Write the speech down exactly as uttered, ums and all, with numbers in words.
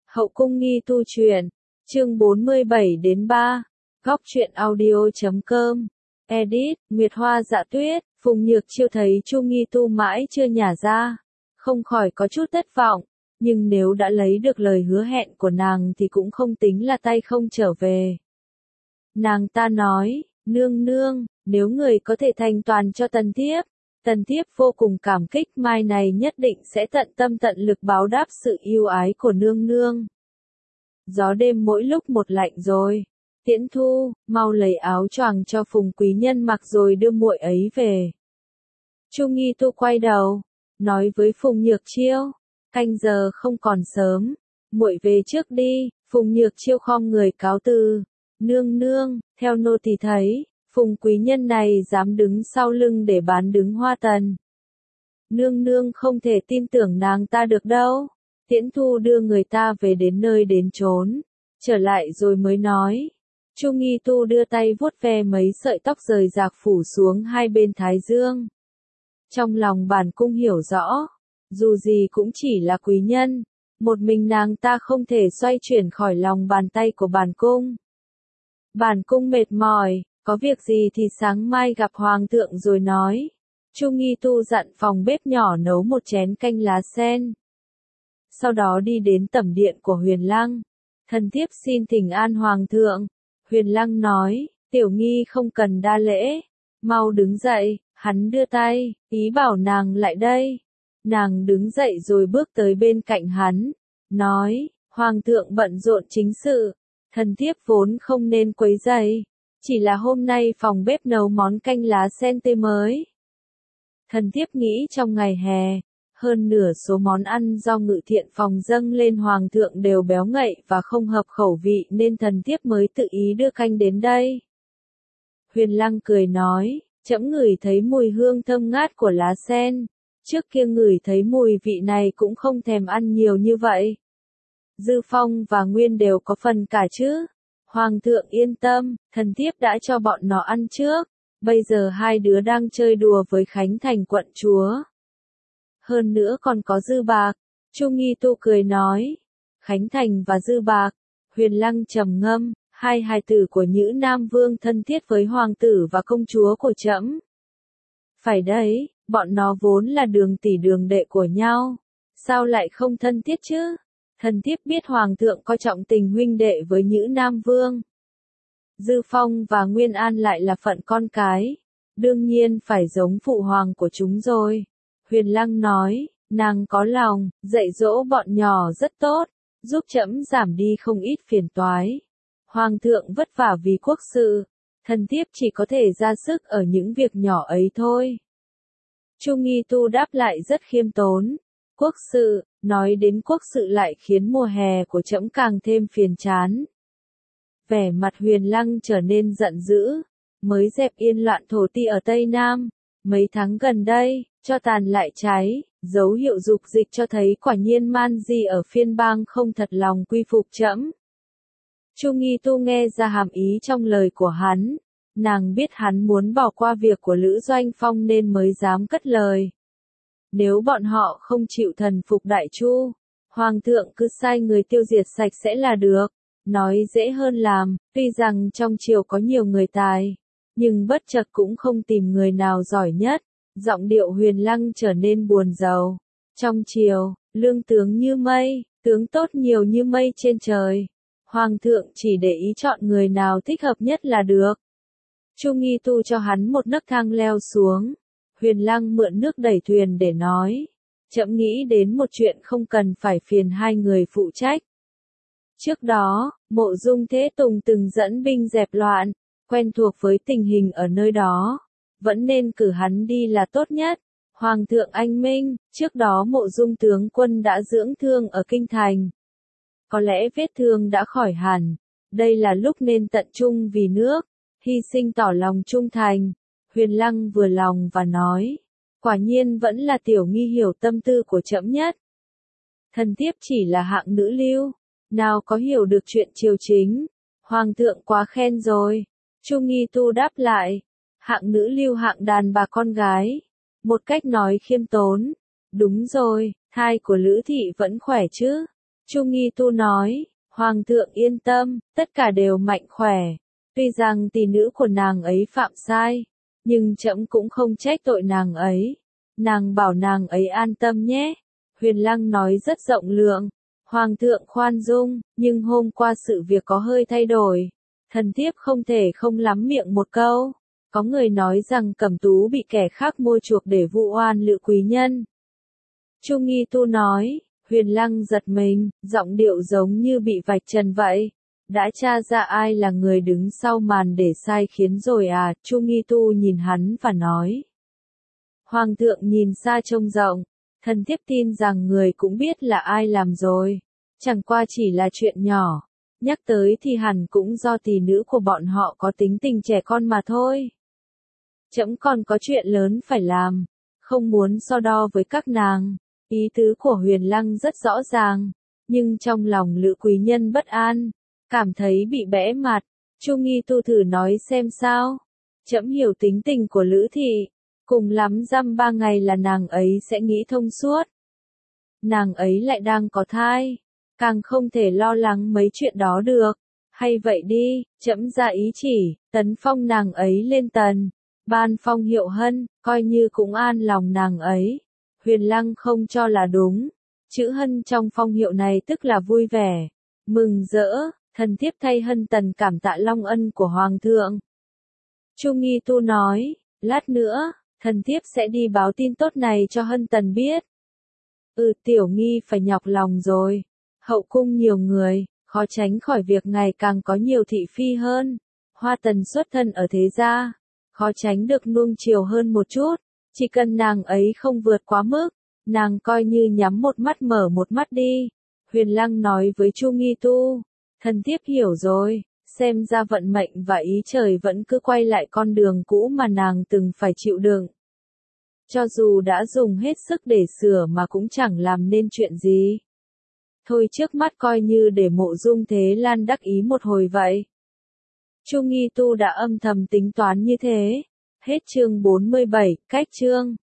Hậu cung nghi tu truyện, chương bốn mươi bảy đến ba, góc truyện audio chấm com, edit, Nguyệt Hoa Dạ Tuyết, Phùng Nhược Chiêu thấy Chu Nghi Tu mãi chưa nhả ra, không khỏi có chút thất vọng, nhưng nếu đã lấy được lời hứa hẹn của nàng thì cũng không tính là tay không trở về. Nàng ta nói, nương nương, nếu người có thể thanh toàn cho tần thiếp, tần thiếp vô cùng cảm kích, mai này nhất định sẽ tận tâm tận lực báo đáp sự yêu ái của nương nương. Gió đêm mỗi lúc một lạnh rồi. Tiễn Thu, mau lấy áo choàng cho Phùng quý nhân mặc rồi đưa muội ấy về. Chu Nghi Tu quay đầu, nói với Phùng Nhược Chiêu, canh giờ không còn sớm, muội về trước đi. Phùng Nhược Chiêu khom người cáo từ, nương nương, theo nô tỳ thấy, Phùng quý nhân này dám đứng sau lưng để bán đứng Hoa Tần. Nương nương không thể tin tưởng nàng ta được đâu. Tiễn Thu đưa người ta về đến nơi đến chốn, trở lại rồi mới nói. Chu Nghi Tu đưa tay vuốt ve mấy sợi tóc rời rạc phủ xuống hai bên thái dương. Trong lòng bản cung hiểu rõ, dù gì cũng chỉ là quý nhân, một mình nàng ta không thể xoay chuyển khỏi lòng bàn tay của bản cung. Bản cung mệt mỏi, có việc gì thì sáng mai gặp hoàng thượng rồi nói. Chu Nghi Tu dặn phòng bếp nhỏ nấu một chén canh lá sen. Sau đó đi đến tẩm điện của Huyền Lăng. Thần thiếp xin thỉnh an hoàng thượng. Huyền Lăng nói, tiểu nghi không cần đa lễ. Mau đứng dậy, hắn đưa tay, ý bảo nàng lại đây. Nàng đứng dậy rồi bước tới bên cạnh hắn. Nói, hoàng thượng bận rộn chính sự. Thần thiếp vốn không nên quấy rầy. Chỉ là hôm nay phòng bếp nấu món canh lá sen tươi mới. Thần thiếp nghĩ trong ngày hè, hơn nửa số món ăn do ngự thiện phòng dâng lên hoàng thượng đều béo ngậy và không hợp khẩu vị nên thần thiếp mới tự ý đưa canh đến đây. Huyền Lăng cười nói, trẫm ngửi thấy mùi hương thơm ngát của lá sen, trước kia ngửi thấy mùi vị này cũng không thèm ăn nhiều như vậy. Dư Phong và Nguyên đều có phần cả chứ. Hoàng thượng yên tâm, thần thiếp đã cho bọn nó ăn trước, bây giờ hai đứa đang chơi đùa với Khánh Thành quận chúa. Hơn nữa còn có Dư Bạc. Chu Nghi Tu cười nói. Khánh Thành và Dư Bạc. Huyền Lăng trầm ngâm, hai hài tử của Nhữ Nam Vương thân thiết với hoàng tử và công chúa của trẫm. Phải đấy, bọn nó vốn là đường tỷ đường đệ của nhau. Sao lại không thân thiết chứ? Thần thiếp biết hoàng thượng coi trọng tình huynh đệ với Nhữ Nam Vương. Dư Phong và Nguyên An lại là phận con cái. Đương nhiên phải giống phụ hoàng của chúng rồi. Huyền Lăng nói, nàng có lòng, dạy dỗ bọn nhỏ rất tốt, giúp trẫm giảm đi không ít phiền toái. Hoàng thượng vất vả vì quốc sự, thần thiếp chỉ có thể ra sức ở những việc nhỏ ấy thôi. Chu Nghi Tu đáp lại rất khiêm tốn. Quốc sự, nói đến quốc sự lại khiến mùa hè của trẫm càng thêm phiền chán. Vẻ mặt Huyền Lăng trở nên giận dữ, mới dẹp yên loạn thổ ti ở Tây Nam, mấy tháng gần đây, cho tàn lại cháy, dấu hiệu dục dịch cho thấy quả nhiên Man Di ở phiên bang không thật lòng quy phục trẫm. Chu Nghi Tu nghe ra hàm ý trong lời của hắn, nàng biết hắn muốn bỏ qua việc của Lữ Doanh Phong nên mới dám cất lời. Nếu bọn họ không chịu thần phục Đại Chu, hoàng thượng cứ sai người tiêu diệt sạch sẽ là được. Nói dễ hơn làm, tuy rằng trong triều có nhiều người tài, nhưng bất chợt cũng không tìm người nào giỏi nhất. Giọng điệu Huyền Lăng trở nên buồn rầu. Trong triều, lương tướng như mây, tướng tốt nhiều như mây trên trời. Hoàng thượng chỉ để ý chọn người nào thích hợp nhất là được. Chu Nghi Tu cho hắn một nấc thang leo xuống. Huyền Lăng mượn nước đẩy thuyền để nói. Trẫm nghĩ đến một chuyện không cần phải phiền hai người phụ trách. Trước đó, Mộ Dung Thế Tùng từng dẫn binh dẹp loạn, quen thuộc với tình hình ở nơi đó. Vẫn nên cử hắn đi là tốt nhất. Hoàng thượng anh minh, trước đó Mộ Dung tướng quân đã dưỡng thương ở Kinh Thành. Có lẽ vết thương đã khỏi hẳn. Đây là lúc nên tận trung vì nước, hy sinh tỏ lòng trung thành. Huyền Lăng vừa lòng và nói. Quả nhiên vẫn là tiểu nghi hiểu tâm tư của trẫm nhất. Thần thiếp chỉ là hạng nữ lưu, nào có hiểu được chuyện triều chính. Hoàng thượng quá khen rồi. Chu Nghi Tu đáp lại. Hạng nữ lưu hạng đàn bà con gái. Một cách nói khiêm tốn. Đúng rồi, thai của Lữ thị vẫn khỏe chứ? Chu Nghi Tu nói, Hoàng thượng yên tâm, tất cả đều mạnh khỏe. Tuy rằng tỷ nữ của nàng ấy phạm sai, nhưng trẫm cũng không trách tội nàng ấy. Nàng bảo nàng ấy an tâm nhé. Huyền Lăng nói rất rộng lượng. Hoàng thượng khoan dung, nhưng hôm qua sự việc có hơi thay đổi. Thần thiếp không thể không lắm miệng một câu. Có người nói rằng Cẩm Tú bị kẻ khác mua chuộc để vu oan Lữ quý nhân. Chu Nghi Tu nói, Huyền Lăng giật mình, giọng điệu giống như bị vạch trần vậy. Đã tra ra ai là người đứng sau màn để sai khiến rồi à? Chu Nghi Tu nhìn hắn và nói. Hoàng thượng nhìn xa trông rộng, thần thiếp tin rằng người cũng biết là ai làm rồi. Chẳng qua chỉ là chuyện nhỏ, nhắc tới thì hẳn cũng do tỷ nữ của bọn họ có tính tình trẻ con mà thôi. Trẫm còn có chuyện lớn phải làm, không muốn so đo với các nàng. Ý tứ của Huyền Lăng rất rõ ràng, nhưng trong lòng Lữ quý nhân bất an, cảm thấy bị bẽ mặt. Chu Nghi Tu thử nói xem sao. Trẫm hiểu tính tình của Lữ thị, cùng lắm dăm ba ngày là nàng ấy sẽ nghĩ thông suốt. Nàng ấy lại đang có thai, càng không thể lo lắng mấy chuyện đó được. Hay vậy đi, trẫm ra ý chỉ, tấn phong nàng ấy lên tần, ban phong hiệu hân, coi như cũng an lòng nàng ấy. Huyền Lăng không cho là đúng. Chữ hân trong phong hiệu này tức là vui vẻ, mừng rỡ, thần thiếp thay hân tần cảm tạ long ân của Hoàng thượng. Chu Nghi Tu nói, lát nữa, thần thiếp sẽ đi báo tin tốt này cho hân tần biết. Ừ, tiểu nghi phải nhọc lòng rồi. Hậu cung nhiều người, khó tránh khỏi việc ngày càng có nhiều thị phi hơn. Hoa tần xuất thân ở thế gia, khó tránh được nuông chiều hơn một chút. Chỉ cần nàng ấy không vượt quá mức, nàng coi như nhắm một mắt mở một mắt đi. Huyền Lăng nói với Chu Nghi Tu, thần thiếp hiểu rồi, xem ra vận mệnh và ý trời vẫn cứ quay lại con đường cũ mà nàng từng phải chịu đựng. Cho dù đã dùng hết sức để sửa mà cũng chẳng làm nên chuyện gì. Thôi trước mắt coi như để Mộ Dung Thế Lan đắc ý một hồi vậy. Chu Nghi Tu đã âm thầm tính toán như thế. Hết chương bốn mươi bảy, cách chương.